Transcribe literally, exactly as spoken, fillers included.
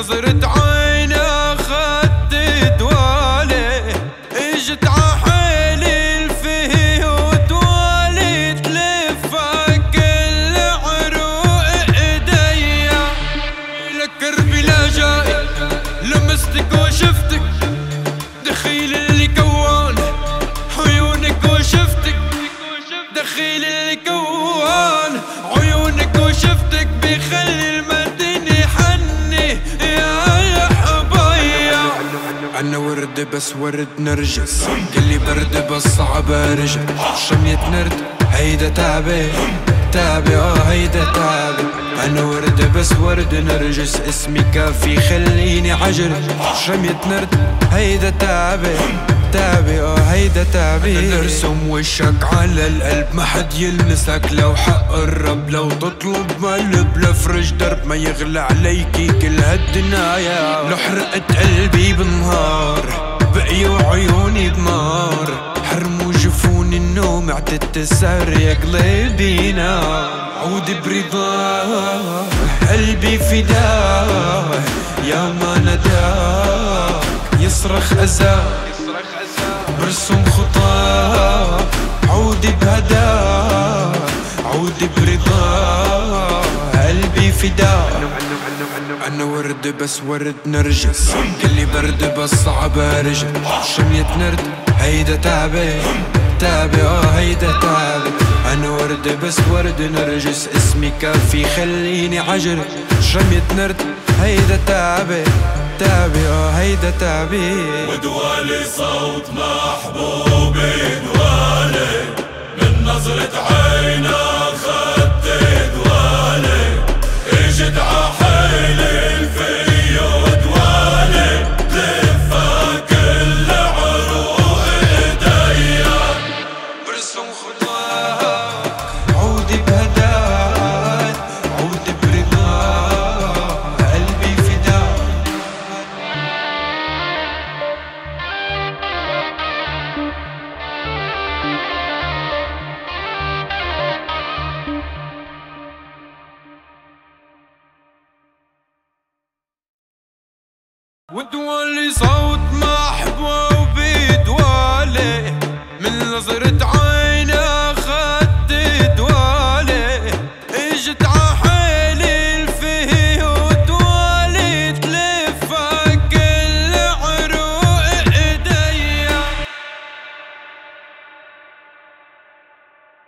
نظرة عين اخدت دوالي، اجت عحيلي الفيه وتوالي تلفها كل عروق ايديا. لكربي لا جاي لمستك وشفتك، دخيل اللي كوان عيونك وشفتك، دخيل اللي كوان عيونك وشفتك، بيخلي المدينة حني يا حبايا. أنا ورد بس ورد نرجس، قلي برد بس صعب ارجع. شمية نرد هيدا تعبي تعبي اه هيدا تعبي. أنا ورد بس ورد نرجس، اسمي كافي خليني عجل. شمية نرد هيدا تعبي تعبي اه هيدا تعبي. أنا نرسم وشك على القلب ما حد يلمسك، لو حق الرب لو تطلب مقلب لفرج درب ما يغلى عليكي كل هالدنايا. لو حرقت قلبي بالنهار بقيوا عيوني بنار، حرموا جفوني النوم اعتدت السهر يا قلبي نار. عودي برضاه قلبي فداه، يا ما نداك يصرخ أذاه، برسم خطاه عودي بهداه، عودي برضاه قلبي فداه. أنا ورد بس ورد نرجس، قلي برد بس صعب ارجع. شمية نرد هيدا تعبي تعبي اه هيدا تعبي. أنا ورد بس ورد نرجس، اسمي كافي خليني عجل. شمية نرد هيدا تعبي تعبي اه هيدا تعبي. ودوالي صوت محبوبي دوالي، من نظرة عين اخدت دوالي، اجت عحيلي الفي ودوالي تلفها كل عروق ايديا. برسم خطاك عودي بهداك، عودي برضاك قلبي فداك. ودوالي صوت محبوبي دوالي، من نظرة